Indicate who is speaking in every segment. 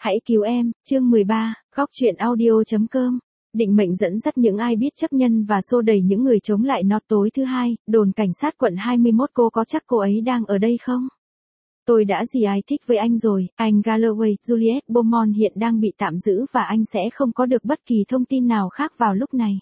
Speaker 1: Hãy cứu em, chương 13, góc truyện audio.com. Định mệnh dẫn dắt những ai biết chấp nhân và xô đẩy những người chống lại nó. Tối thứ hai, đồn cảnh sát quận 21. Cô có chắc cô ấy đang ở đây không? Tôi đã gì ai thích với anh rồi, anh Galloway. Juliet Beaumont hiện đang bị tạm giữ và anh sẽ không có được bất kỳ thông tin nào khác vào lúc này.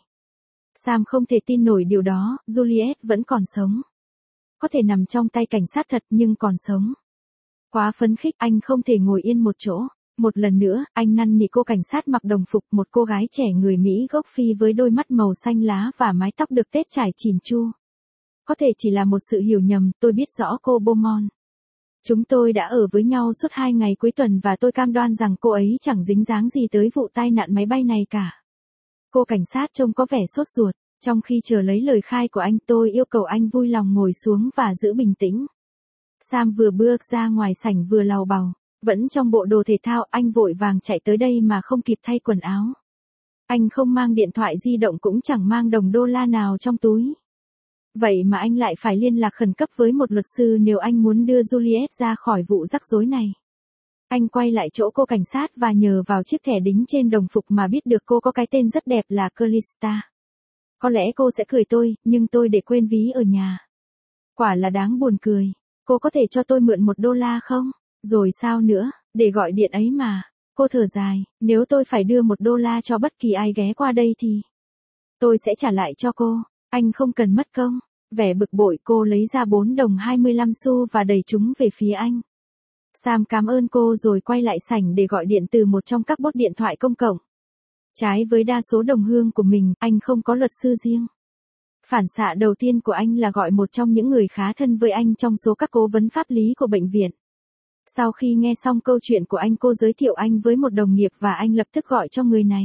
Speaker 1: Sam không thể tin nổi điều đó, Juliet vẫn còn sống. Có thể nằm trong tay cảnh sát thật nhưng còn sống. Quá phấn khích, anh không thể ngồi yên một chỗ. Một lần nữa, anh năn nỉ cô cảnh sát mặc đồng phục, một cô gái trẻ người Mỹ gốc Phi với đôi mắt màu xanh lá và mái tóc được tết trải chỉn chu. Có thể chỉ là một sự hiểu nhầm, tôi biết rõ cô Beaumont. Chúng tôi đã ở với nhau suốt 2 ngày cuối tuần và tôi cam đoan rằng cô ấy chẳng dính dáng gì tới vụ tai nạn máy bay này cả. Cô cảnh sát trông có vẻ sốt ruột. Trong khi chờ lấy lời khai của anh, tôi yêu cầu anh vui lòng ngồi xuống và giữ bình tĩnh. Sam vừa bước ra ngoài sảnh vừa làu bàu. Vẫn trong bộ đồ thể thao, anh vội vàng chạy tới đây mà không kịp thay quần áo. Anh không mang điện thoại di động cũng chẳng mang đồng đô la nào trong túi. Vậy mà anh lại phải liên lạc khẩn cấp với một luật sư nếu anh muốn đưa Juliet ra khỏi vụ rắc rối này. Anh quay lại chỗ cô cảnh sát và nhờ vào chiếc thẻ đính trên đồng phục mà biết được cô có cái tên rất đẹp là Calista. Có lẽ cô sẽ cười tôi, nhưng tôi để quên ví ở nhà. Quả là đáng buồn cười. Cô có thể cho tôi mượn $1 không? Rồi sao nữa, để gọi điện ấy mà. Cô thở dài, nếu tôi phải đưa $1 cho bất kỳ ai ghé qua đây thì tôi sẽ trả lại cho cô. Anh không cần mất công. Vẻ bực bội, cô lấy ra 4 đồng 25 xu và đẩy chúng về phía anh. Sam cảm ơn cô rồi quay lại sảnh để gọi điện từ một trong các bốt điện thoại công cộng. Trái với đa số đồng hương của mình, anh không có luật sư riêng. Phản xạ đầu tiên của anh là gọi một trong những người khá thân với anh trong số các cố vấn pháp lý của bệnh viện. Sau khi nghe xong câu chuyện của anh, cô giới thiệu anh với một đồng nghiệp và anh lập tức gọi cho người này.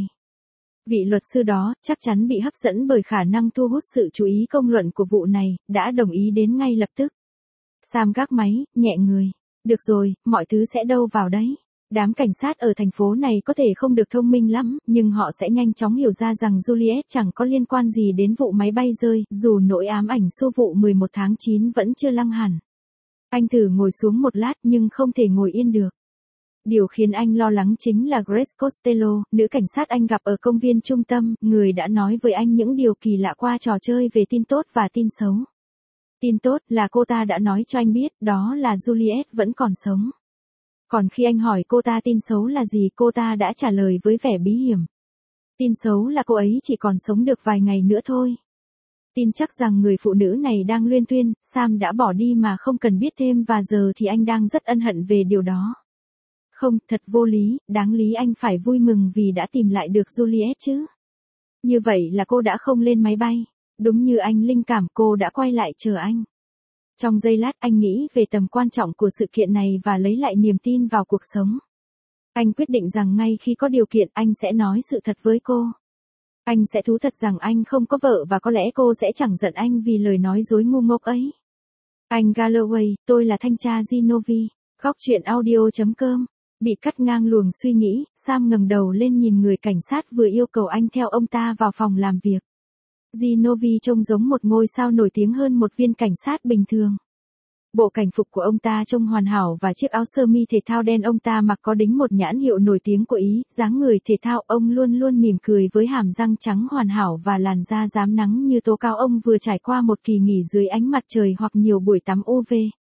Speaker 1: Vị luật sư đó, chắc chắn bị hấp dẫn bởi khả năng thu hút sự chú ý công luận của vụ này, đã đồng ý đến ngay lập tức. Sam gác máy, nhẹ người. Được rồi, mọi thứ sẽ đâu vào đấy. Đám cảnh sát ở thành phố này có thể không được thông minh lắm, nhưng họ sẽ nhanh chóng hiểu ra rằng Juliet chẳng có liên quan gì đến vụ máy bay rơi, dù nỗi ám ảnh sau vụ 11 tháng 9 vẫn chưa lăng hẳn. Anh thử ngồi xuống một lát nhưng không thể ngồi yên được. Điều khiến anh lo lắng chính là Grace Costello, nữ cảnh sát anh gặp ở công viên trung tâm, người đã nói với anh những điều kỳ lạ qua trò chơi về tin tốt và tin xấu. Tin tốt là cô ta đã nói cho anh biết, đó là Juliet vẫn còn sống. Còn khi anh hỏi cô ta tin xấu là gì, cô ta đã trả lời với vẻ bí hiểm. Tin xấu là cô ấy chỉ còn sống được vài ngày nữa thôi. Tin chắc rằng người phụ nữ này đang luyên thuyên, Sam đã bỏ đi mà không cần biết thêm và giờ thì anh đang rất ân hận về điều đó. Không, thật vô lý, đáng lý anh phải vui mừng vì đã tìm lại được Juliet chứ. Như vậy là cô đã không lên máy bay. Đúng như anh linh cảm, cô đã quay lại chờ anh. Trong giây lát anh nghĩ về tầm quan trọng của sự kiện này và lấy lại niềm tin vào cuộc sống. Anh quyết định rằng ngay khi có điều kiện anh sẽ nói sự thật với cô. Anh sẽ thú thật rằng anh không có vợ và có lẽ cô sẽ chẳng giận anh vì lời nói dối ngu ngốc ấy. Anh Galloway, tôi là thanh tra Genovese. Góc truyện audio.com. Bị cắt ngang luồng suy nghĩ, Sam ngẩng đầu lên nhìn người cảnh sát vừa yêu cầu anh theo ông ta vào phòng làm việc. Genovese trông giống một ngôi sao nổi tiếng hơn một viên cảnh sát bình thường. Bộ cảnh phục của ông ta trông hoàn hảo và chiếc áo sơ mi thể thao đen ông ta mặc có đính một nhãn hiệu nổi tiếng của Ý, dáng người thể thao, ông luôn luôn mỉm cười với hàm răng trắng hoàn hảo và làn da rám nắng như tố cao. Ông vừa trải qua một kỳ nghỉ dưới ánh mặt trời hoặc nhiều buổi tắm UV.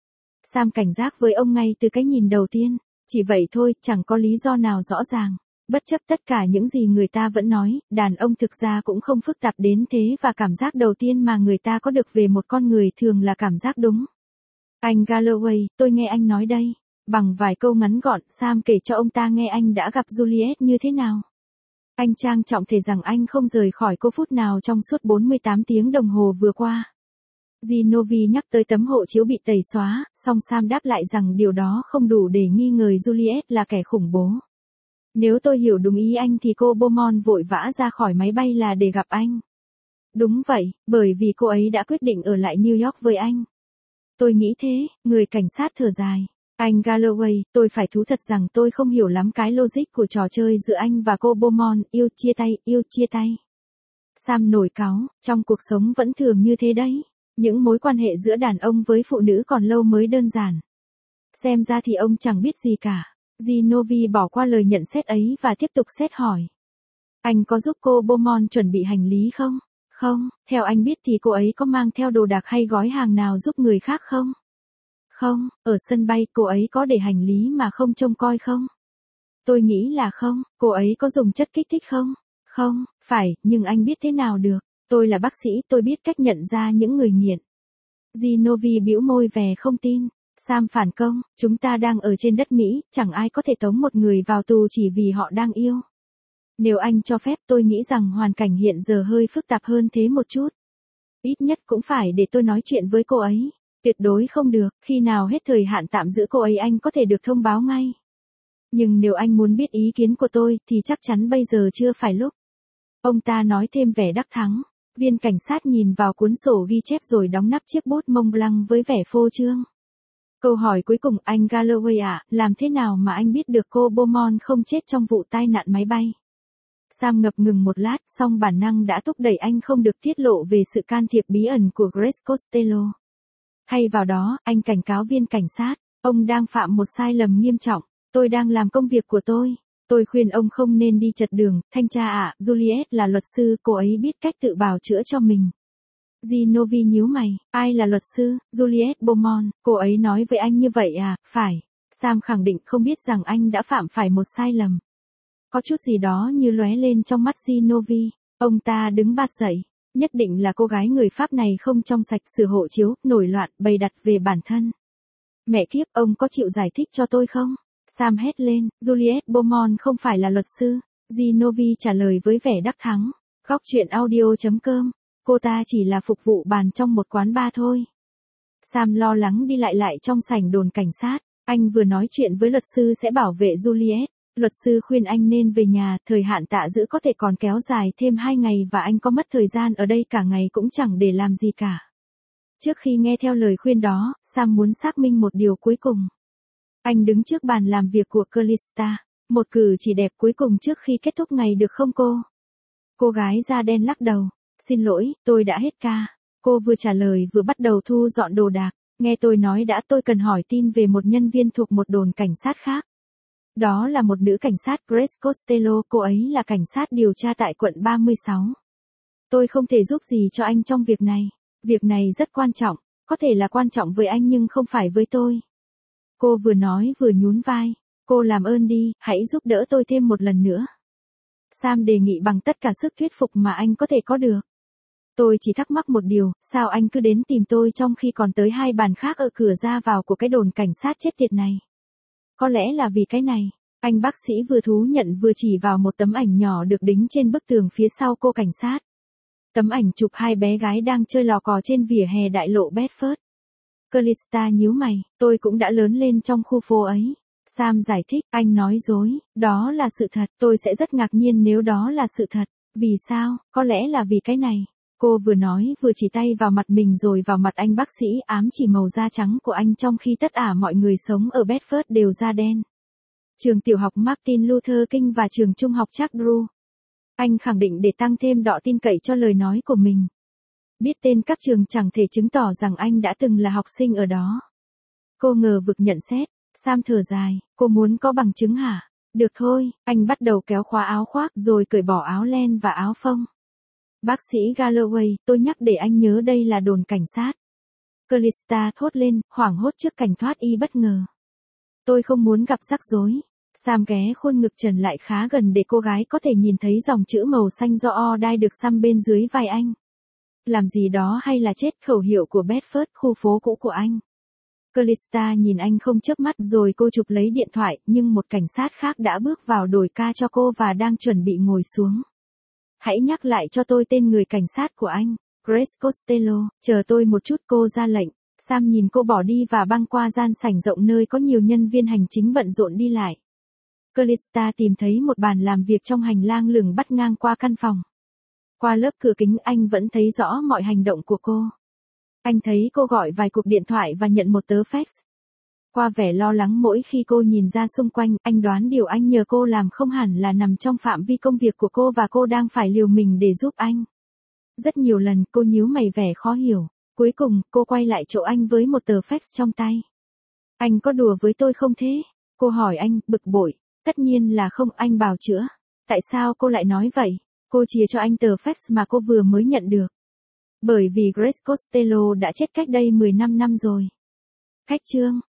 Speaker 1: Sam cảnh giác với ông ngay từ cái nhìn đầu tiên. Chỉ vậy thôi, chẳng có lý do nào rõ ràng. Bất chấp tất cả những gì người ta vẫn nói, đàn ông thực ra cũng không phức tạp đến thế và cảm giác đầu tiên mà người ta có được về một con người thường là cảm giác đúng. Anh Galloway, tôi nghe anh nói đây. Bằng vài câu ngắn gọn, Sam kể cho ông ta nghe anh đã gặp Juliet như thế nào. Anh trang trọng thề rằng anh không rời khỏi cô phút nào trong suốt 48 tiếng đồng hồ vừa qua. Genovese nhắc tới tấm hộ chiếu bị tẩy xóa, song Sam đáp lại rằng điều đó không đủ để nghi ngờ Juliet là kẻ khủng bố. Nếu tôi hiểu đúng ý anh thì cô Beaumont vội vã ra khỏi máy bay là để gặp anh. Đúng vậy, bởi vì cô ấy đã quyết định ở lại New York với anh. Tôi nghĩ thế, người cảnh sát thở dài. Anh Galloway, tôi phải thú thật rằng tôi không hiểu lắm cái logic của trò chơi giữa anh và cô Beaumont, yêu chia tay. Sam nổi cáu, trong cuộc sống vẫn thường như thế đấy. Những mối quan hệ giữa đàn ông với phụ nữ còn lâu mới đơn giản. Xem ra thì ông chẳng biết gì cả. Genevieve bỏ qua lời nhận xét ấy và tiếp tục xét hỏi. Anh có giúp cô Beaumont chuẩn bị hành lý không? Không, theo anh biết thì cô ấy có mang theo đồ đạc hay gói hàng nào giúp người khác không? Không, ở sân bay cô ấy có để hành lý mà không trông coi không? Tôi nghĩ là không, cô ấy có dùng chất kích thích không? Không, phải, nhưng anh biết thế nào được? Tôi là bác sĩ, tôi biết cách nhận ra những người nghiện. Genevieve bĩu môi vẻ không tin. Sam phản công, chúng ta đang ở trên đất Mỹ, chẳng ai có thể tống một người vào tù chỉ vì họ đang yêu. Nếu anh cho phép tôi nghĩ rằng hoàn cảnh hiện giờ hơi phức tạp hơn thế một chút. Ít nhất cũng phải để tôi nói chuyện với cô ấy. Tuyệt đối không được, khi nào hết thời hạn tạm giữ cô ấy anh có thể được thông báo ngay. Nhưng nếu anh muốn biết ý kiến của tôi thì chắc chắn bây giờ chưa phải lúc. Ông ta nói thêm vẻ đắc thắng. Viên cảnh sát nhìn vào cuốn sổ ghi chép rồi đóng nắp chiếc bút Mont Blanc với vẻ phô trương. Câu hỏi cuối cùng anh Galloway ạ, làm thế nào mà anh biết được cô Beaumont không chết trong vụ tai nạn máy bay? Sam ngập ngừng một lát, song bản năng đã thúc đẩy anh không được tiết lộ về sự can thiệp bí ẩn của Grace Costello. Thay vào đó, anh cảnh cáo viên cảnh sát, ông đang phạm một sai lầm nghiêm trọng, tôi đang làm công việc của tôi. Tôi khuyên ông không nên đi chật đường, thanh tra ạ, Juliet là luật sư, cô ấy biết cách tự bào chữa cho mình. Genevieve nhíu mày, ai là luật sư? Juliet Beaumont, cô ấy nói với anh như vậy à? Phải. Sam khẳng định không biết rằng anh đã phạm phải một sai lầm. Có chút gì đó như lóe lên trong mắt Genevieve. Ông ta đứng bật dậy. Nhất định là cô gái người Pháp này không trong sạch, sửa hộ chiếu, nổi loạn, bày đặt về bản thân. Mẹ kiếp, ông có chịu giải thích cho tôi không? Sam hét lên, Juliet Beaumont không phải là luật sư. Genevieve trả lời với vẻ đắc thắng. Góc truyện audio.com. Cô ta chỉ là phục vụ bàn trong một quán bar thôi. Sam lo lắng đi lại trong sảnh đồn cảnh sát. Anh vừa nói chuyện với luật sư sẽ bảo vệ Juliet. Luật sư khuyên anh nên về nhà, thời hạn tạ giữ có thể còn kéo dài thêm 2 ngày và anh có mất thời gian ở đây cả ngày cũng chẳng để làm gì cả. Trước khi nghe theo lời khuyên đó, Sam muốn xác minh một điều cuối cùng. Anh đứng trước bàn làm việc của Calista, một cử chỉ đẹp cuối cùng trước khi kết thúc ngày được không cô? Cô gái da đen lắc đầu. Xin lỗi, tôi đã hết ca. Cô vừa trả lời vừa bắt đầu thu dọn đồ đạc. Nghe tôi nói đã, tôi cần hỏi tin về một nhân viên thuộc một đồn cảnh sát khác. Đó là một nữ cảnh sát Grace Costello, cô ấy là cảnh sát điều tra tại quận 36. Tôi không thể giúp gì cho anh trong việc này. Việc này rất quan trọng, có thể là quan trọng với anh nhưng không phải với tôi. Cô vừa nói vừa nhún vai. Cô làm ơn đi, hãy giúp đỡ tôi thêm một lần nữa. Sam đề nghị bằng tất cả sức thuyết phục mà anh có thể có được. Tôi chỉ thắc mắc một điều, sao anh cứ đến tìm tôi trong khi còn tới 2 bàn khác ở cửa ra vào của cái đồn cảnh sát chết tiệt này? Có lẽ là vì cái này. Anh bác sĩ vừa thú nhận vừa chỉ vào một tấm ảnh nhỏ được đính trên bức tường phía sau cô cảnh sát. Tấm ảnh chụp 2 bé gái đang chơi lò cò trên vỉa hè đại lộ Bedford. Calista nhíu mày, tôi cũng đã lớn lên trong khu phố ấy. Sam giải thích, anh nói dối, đó là sự thật, tôi sẽ rất ngạc nhiên nếu đó là sự thật. Vì sao? Có lẽ là vì cái này. Cô vừa nói vừa chỉ tay vào mặt mình rồi vào mặt anh bác sĩ, ám chỉ màu da trắng của anh trong khi tất cả mọi người sống ở Bedford đều da đen. Trường tiểu học Martin Luther King và trường trung học Charles Drew. Anh khẳng định để tăng thêm độ tin cậy cho lời nói của mình. Biết tên các trường chẳng thể chứng tỏ rằng anh đã từng là học sinh ở đó. Cô ngờ vực nhận xét. Sam thở dài, cô muốn có bằng chứng hả? Được thôi, anh bắt đầu kéo khóa áo khoác rồi cởi bỏ áo len và áo phông. Bác sĩ Galloway, tôi nhắc để anh nhớ đây là đồn cảnh sát. Calista thốt lên, hoảng hốt trước cảnh thoát y bất ngờ. Tôi không muốn gặp rắc rối. Sam ghé khuôn ngực trần lại khá gần để cô gái có thể nhìn thấy dòng chữ màu xanh do o đai được xăm bên dưới vai anh. Làm gì đó hay là chết, khẩu hiệu của Bedford, khu phố cũ của anh. Calista nhìn anh không chớp mắt rồi cô chụp lấy điện thoại, nhưng một cảnh sát khác đã bước vào đổi ca cho cô và đang chuẩn bị ngồi xuống. Hãy nhắc lại cho tôi tên người cảnh sát của anh, Grace Costello, chờ tôi một chút, cô ra lệnh. Sam nhìn cô bỏ đi và băng qua gian sảnh rộng nơi có nhiều nhân viên hành chính bận rộn đi lại. Calista tìm thấy một bàn làm việc trong hành lang lửng bắt ngang qua căn phòng. Qua lớp cửa kính anh vẫn thấy rõ mọi hành động của cô. Anh thấy cô gọi vài cuộc điện thoại và nhận một tờ fax. Qua vẻ lo lắng mỗi khi cô nhìn ra xung quanh, anh đoán điều anh nhờ cô làm không hẳn là nằm trong phạm vi công việc của cô và cô đang phải liều mình để giúp anh. Rất nhiều lần cô nhíu mày vẻ khó hiểu. Cuối cùng, cô quay lại chỗ anh với một tờ fax trong tay. Anh có đùa với tôi không thế? Cô hỏi anh, bực bội. Tất nhiên là không, anh bào chữa. Tại sao cô lại nói vậy? Cô chìa cho anh tờ fax mà cô vừa mới nhận được. Bởi vì Grace Costello đã chết cách đây 15 năm rồi. Khách chương.